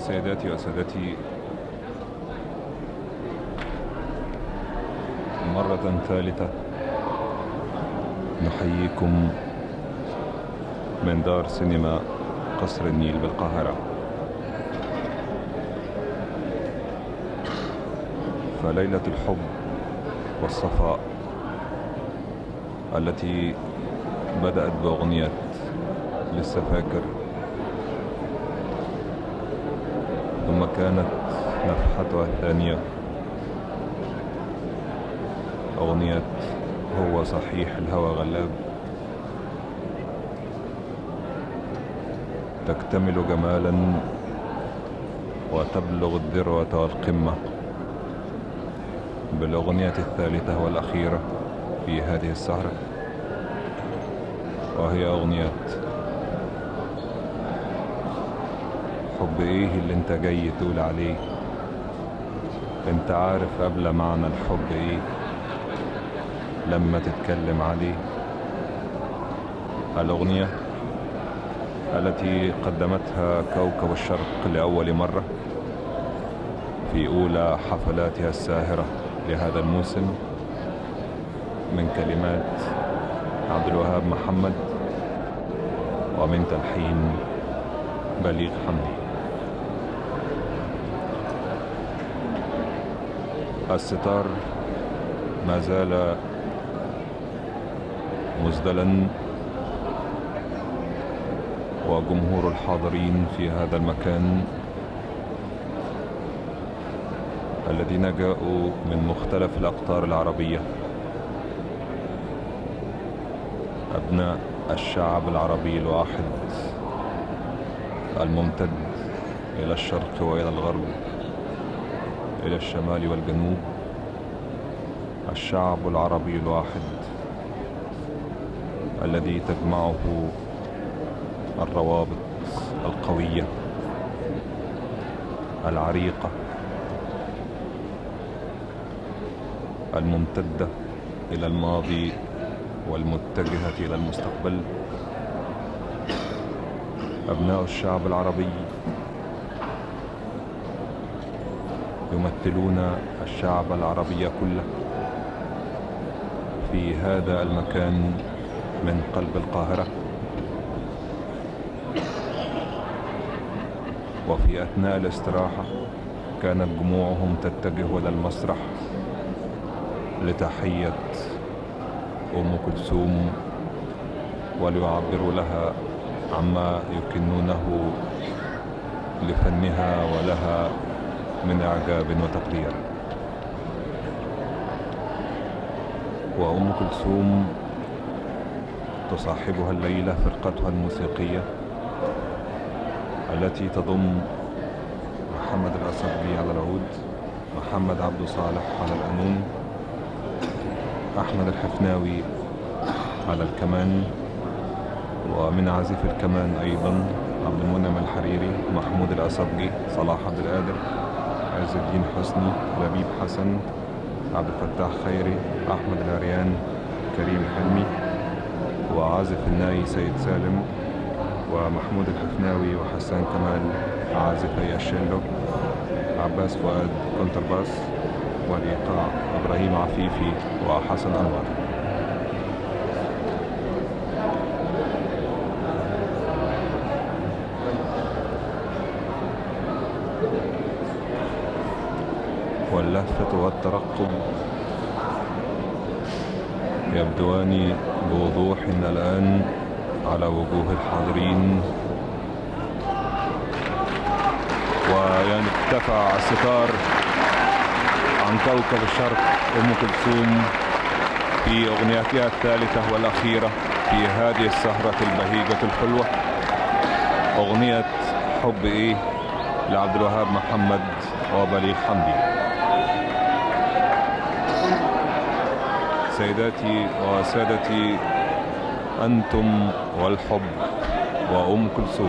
سيداتي وسادتي، مرة ثالثة نحييكم من دار سينما قصر النيل بالقاهرة. فليلة الحب والصفاء التي بدأت بأغنية لسه فاكر، ثم كانت نفحتها الثانية أغنية هو صحيح الهوى غلاب، تكتمل جمالا وتبلغ الذروة والقمة بالأغنية الثالثة والأخيرة في هذه السهرة، وهي أغنية حب ايه اللي انت جاي تقول عليه، انت عارف قبل معنى الحب ايه لما تتكلم عليه. الأغنية التي قدمتها كوكب الشرق لأول مرة في أولى حفلاتها الساهرة لهذا الموسم، من كلمات عبد الوهاب محمد ومن تلحين بليغ حمدي. الستار ما زال مزدلا، وجمهور الحاضرين في هذا المكان الذين جاءوا من مختلف الأقطار العربية، أبناء الشعب العربي الواحد الممتد إلى الشرق وإلى الغرب، إلى الشمال والجنوب، الشعب العربي الواحد الذي تجمعه الروابط القوية العريقة الممتدة إلى الماضي والمتجهة إلى المستقبل. أبناء الشعب العربي يمثلون الشعب العربي كله في هذا المكان من قلب القاهرة، وفي أثناء الاستراحة كانت جموعهم تتجه إلى المسرح لتحية أم كلثوم وليعبروا لها عما يكنونه لفنها ولها من إعجاب وتقدير. وأم كلثوم تصاحبها الليلة فرقتها الموسيقية التي تضم محمد الأصبي على العود، محمد عبد صالح على القانون، أحمد الحفناوي على الكمان، ومن عازف الكمان أيضا عبد المنعم الحريري، محمود الأصبي، صلاح عبد القادر، عز الدين حسني، لبيب حسن، عبد الفتاح خيري، أحمد العريان، كريم حلمي، وعازف الناي سيد سالم، ومحمود الحفناوي وحسان كمال عازفي الشيلو، عباس فؤاد كونترباس، والإيقاع إبراهيم عفيفي وحسن أنور. واللهفة والترقب يبدوان بوضوح الآن على وجوه الحاضرين، ويرتفع الستار عن كوكب الشرق أم كلثوم في أغنيتها الثالثة والأخيرة في هذه السهرة البهيجة الحلوة، أغنية حب إيه لعبد الوهاب محمد وبليغ حمدي. سيداتي وسادتي، أنتم والحب وأم كلثوم.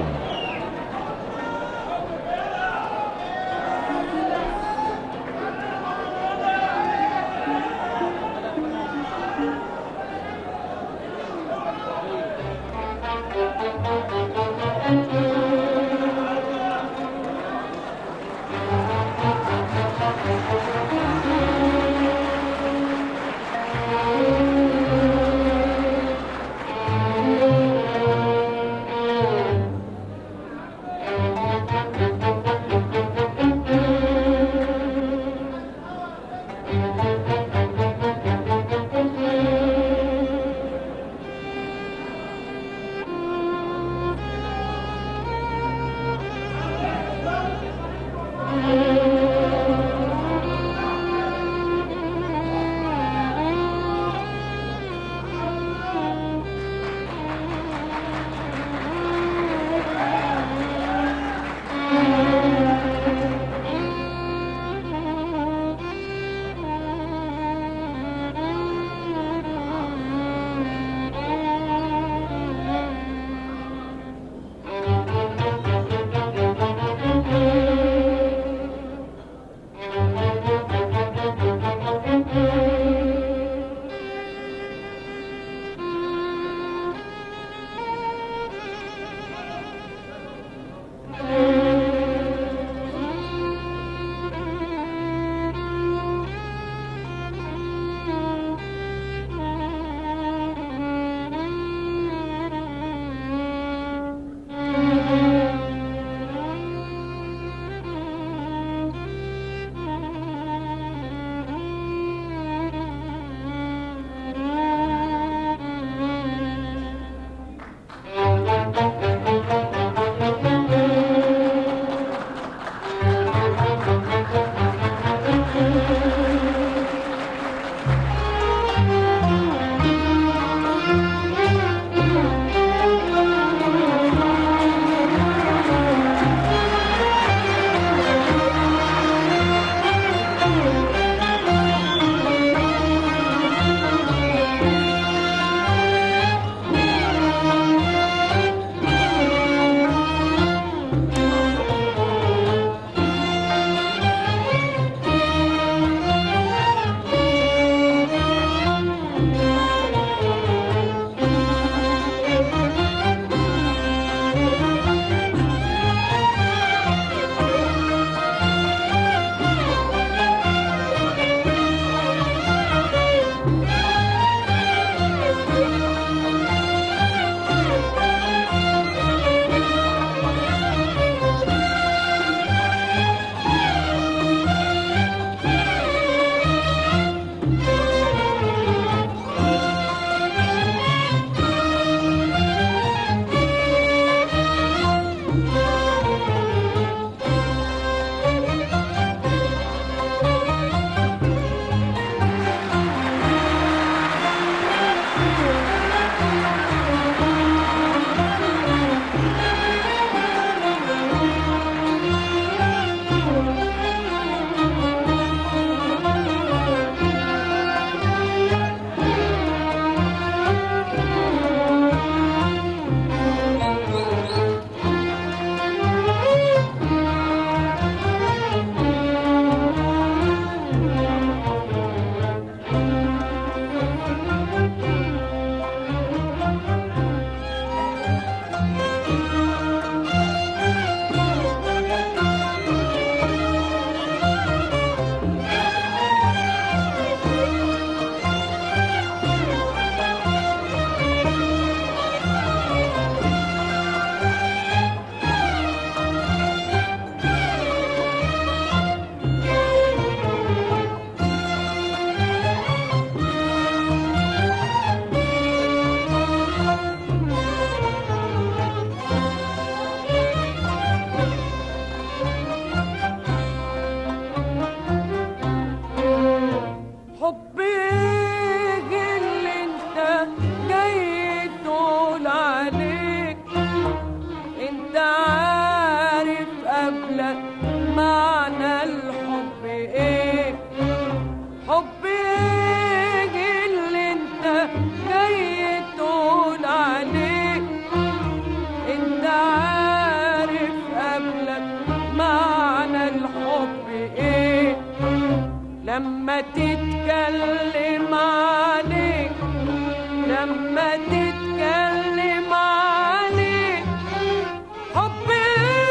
لما تتكلم عليك، لما تتكلم عليك حبي،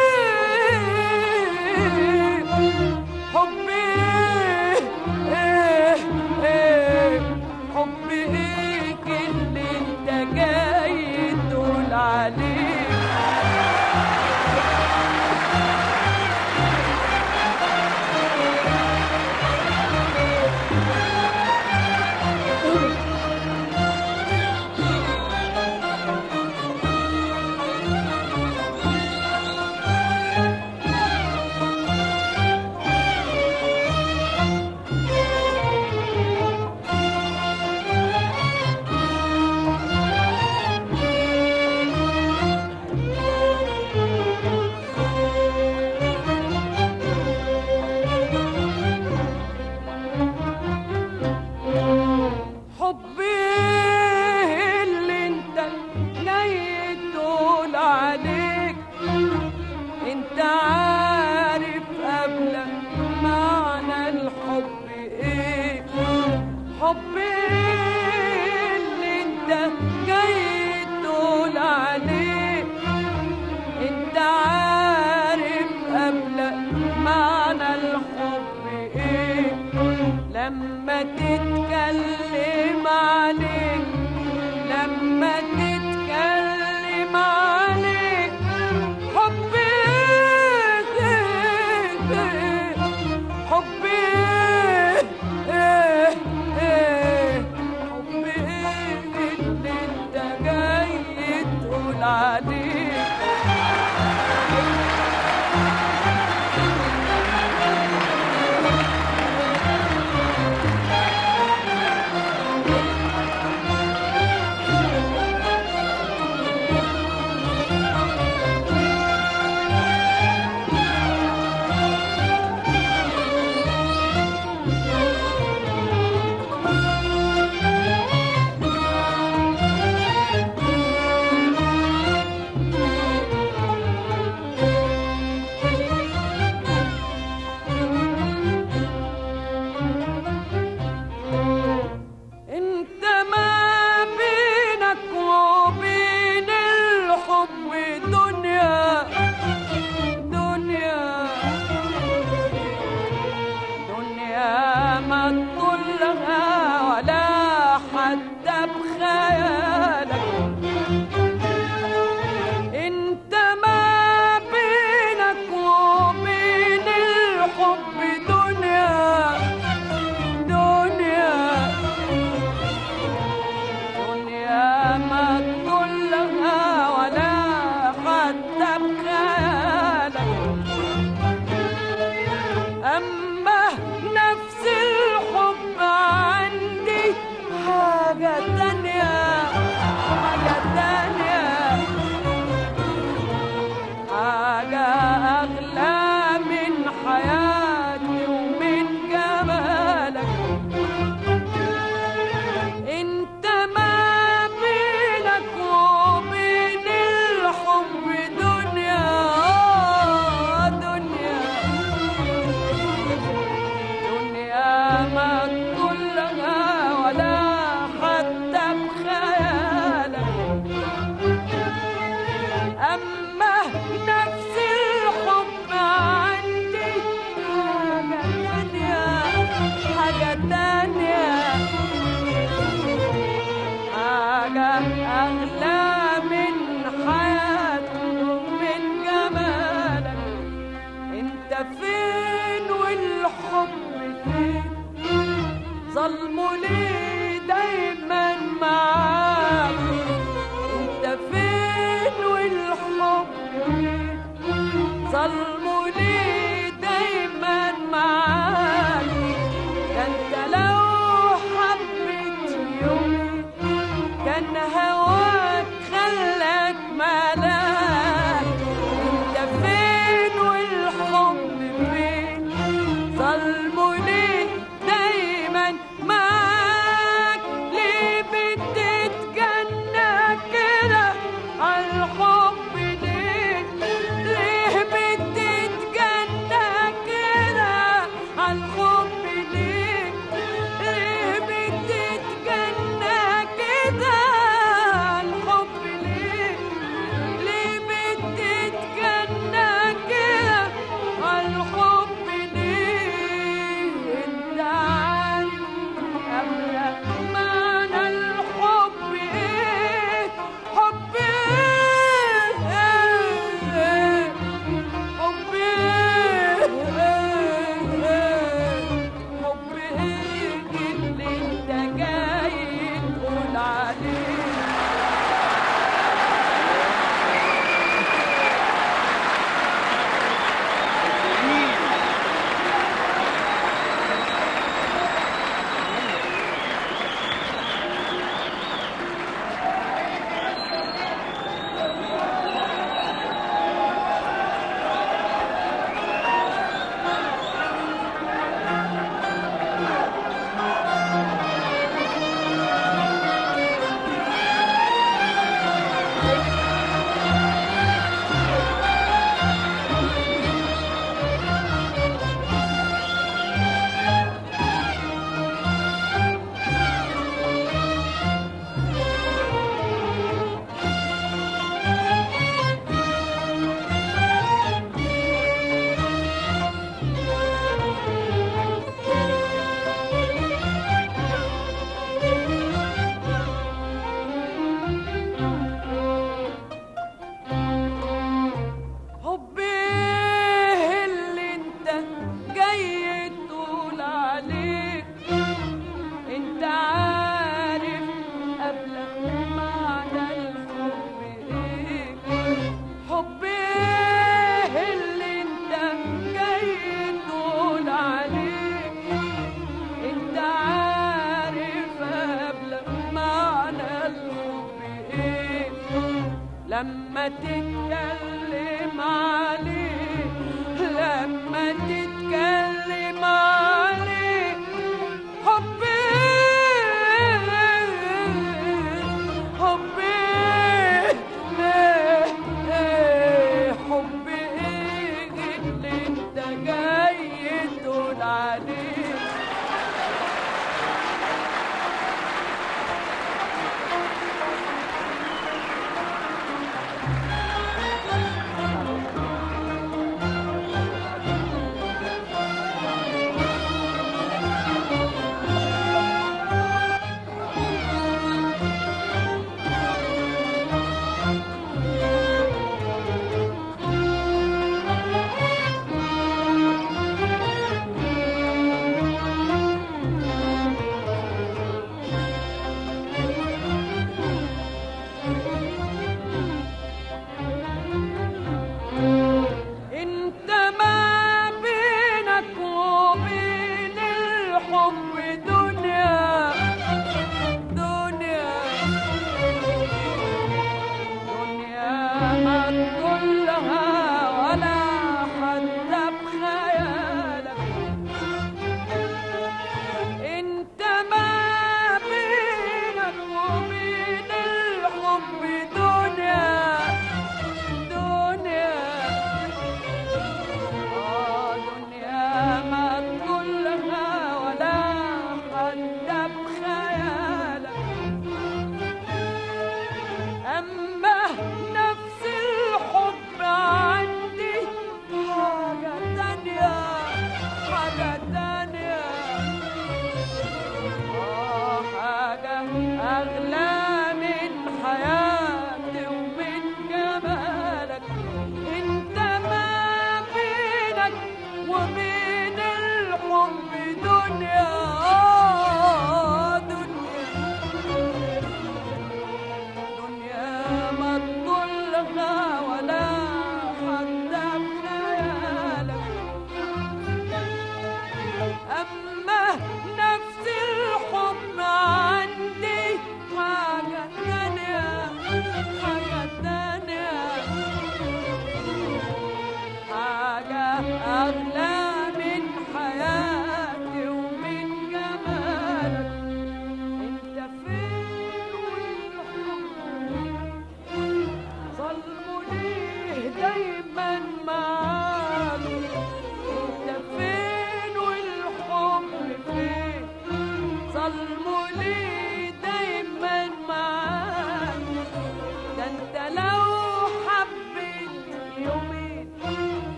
حبي حبي ايك اللي انت جاي تقول عليه. لما تتكلم عليك، لما تتكلم عليك حبي، حبي حبي اللي انت جاي تقول عليه. ظلموا لي دايما معاك، انت فين والحب فين؟ ظلموا لي دايما معاك، ده انت لو حبيت يومي كان هواك خلاك ملاك. انت فين والحب فين؟ ظلموا لي دايما معاك، ليه بتتجنى كده عالحب؟ ليه ليه بتتجنى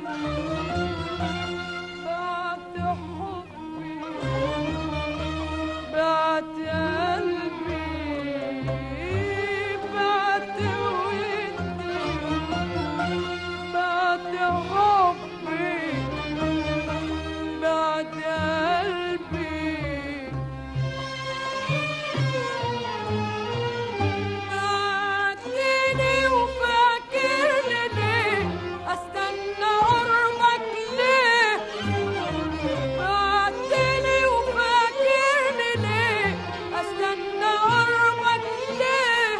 بعت حبي بعت قلبي بعت ودي بعت حبي بعت قلبي بعتني وفاكرني ليه استنى قربك ليه بعتني وفاكرني ليه استنى قربك ليه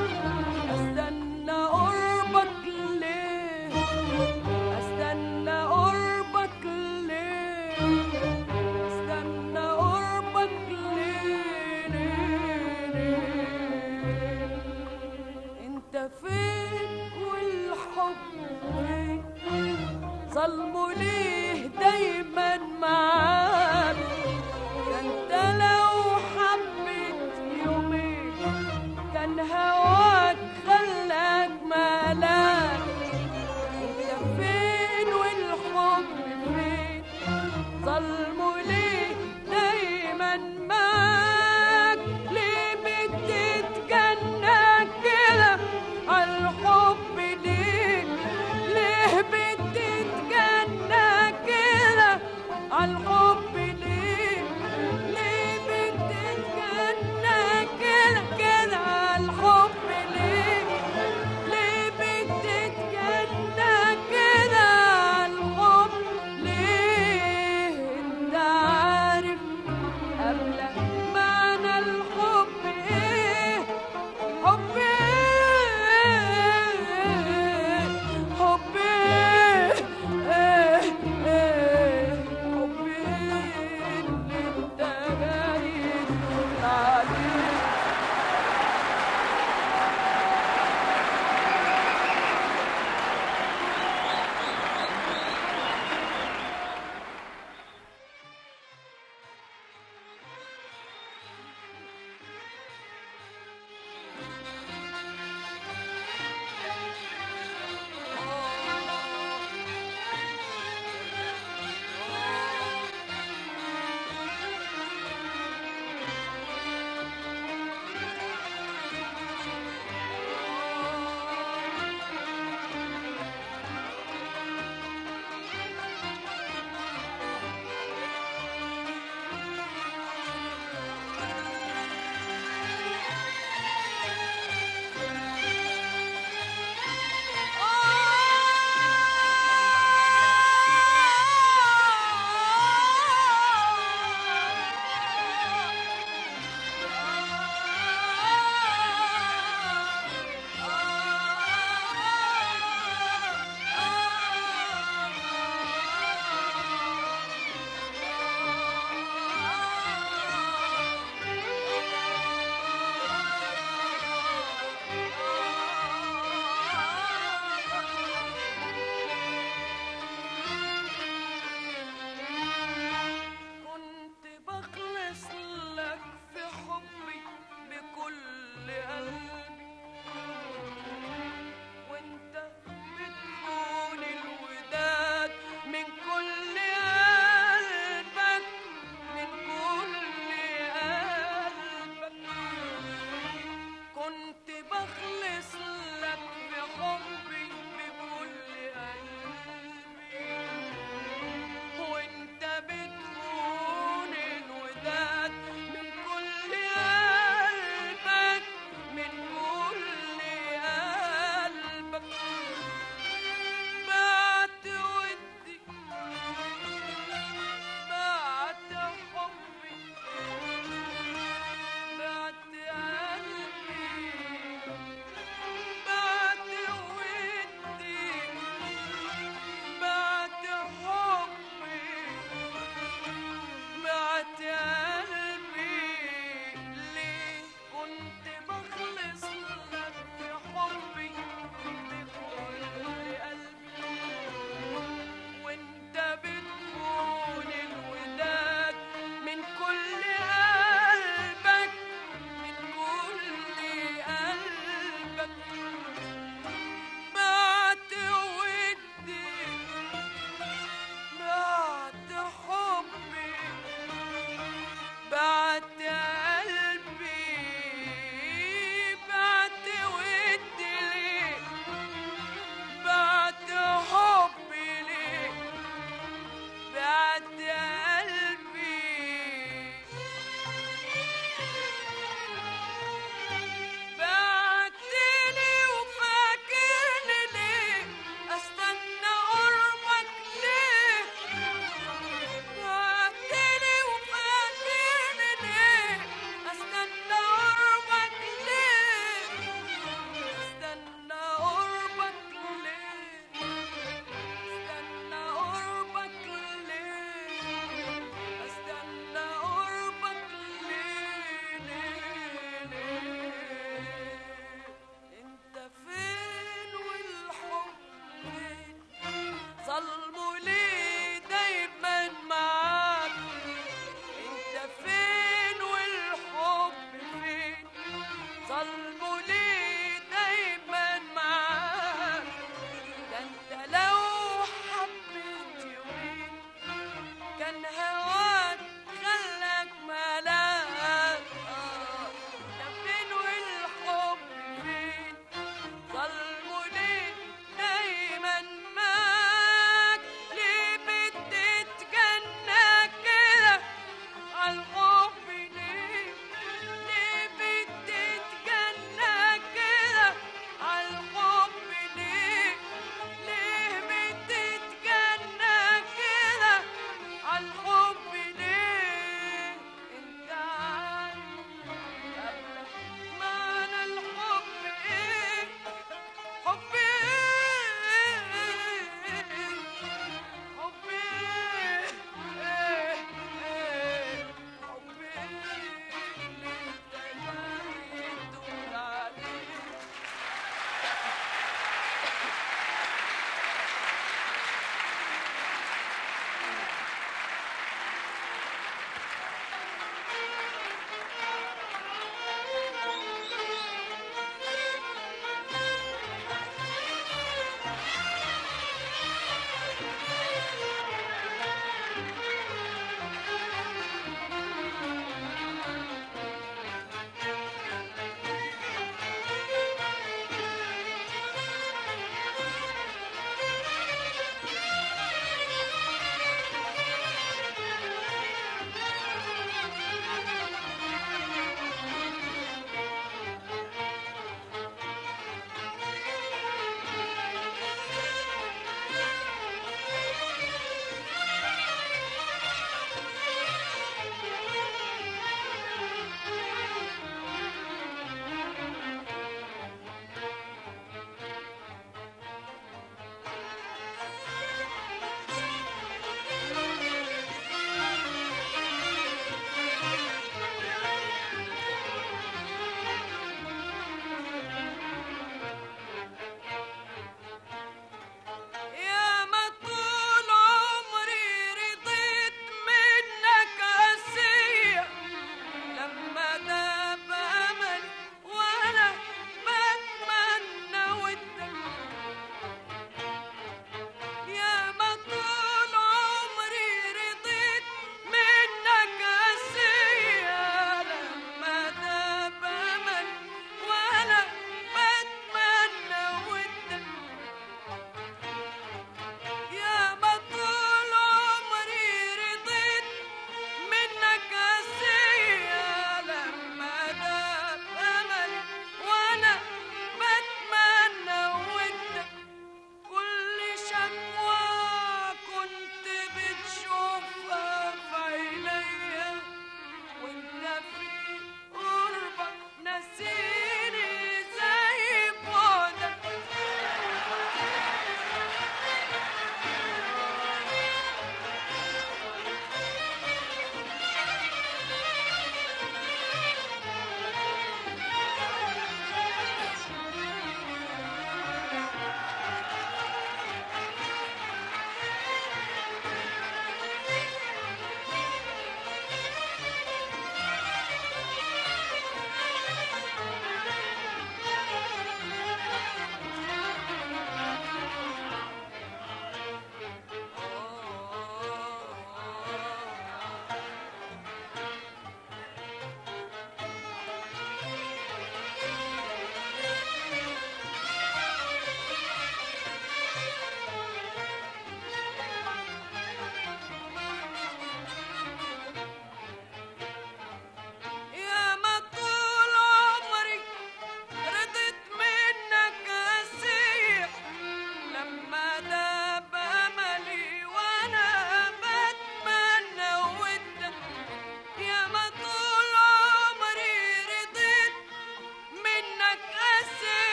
استنى قربك ليه استنى قربك ليه استنى قربك ليه انت فين والحب فين ظلمه ليه دايما معاك ده انت لو حبيت يومين كان هواك خلاك ملاك انت فين والحب فين ظلمه ليه دايما معاك ليه بتتجنى كده عالحب ليه ليه بتتجنى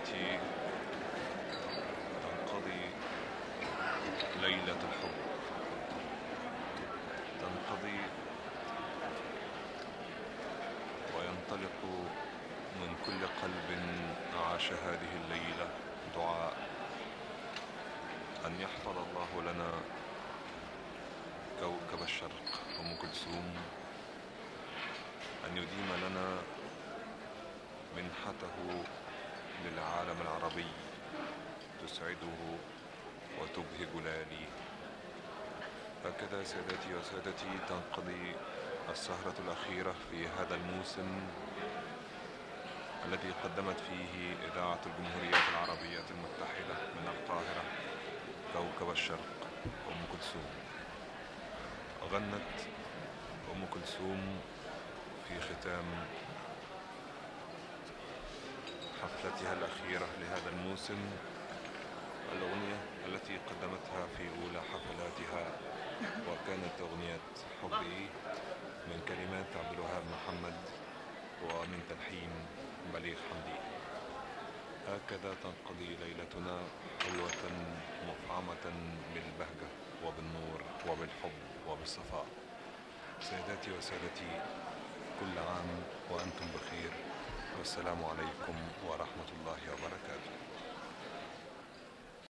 سادتي، تنقضي ليلة الحب، تنقضي وينطلق من كل قلب عاش هذه الليلة دعاء أن يحفظ الله لنا كوكب الشرق أم كلثوم، أن يديم لنا منحته للعالم العربي تسعده وتبهج لياليه. هكذا سادتي وسادتي تنقضي السهرة الأخيرة في هذا الموسم الذي قدمت فيه إذاعة الجمهورية العربية المتحدة من القاهرة كوكب الشرق أم كلثوم. غنت أم كلثوم في ختام حفلتها الأخيرة لهذا الموسم الأغنية التي قدمتها في أولى حفلاتها، وكانت أغنية حبي من كلمات عبد الوهاب محمد ومن تلحين بليغ حمدي. هكذا تنقضي ليلتنا حلوة مفعمة بالبهجة وبالنور وبالحب وبالصفاء. سيداتي وسادتي، كل عام وأنتم بخير، والسلام عليكم ورحمة الله وبركاته.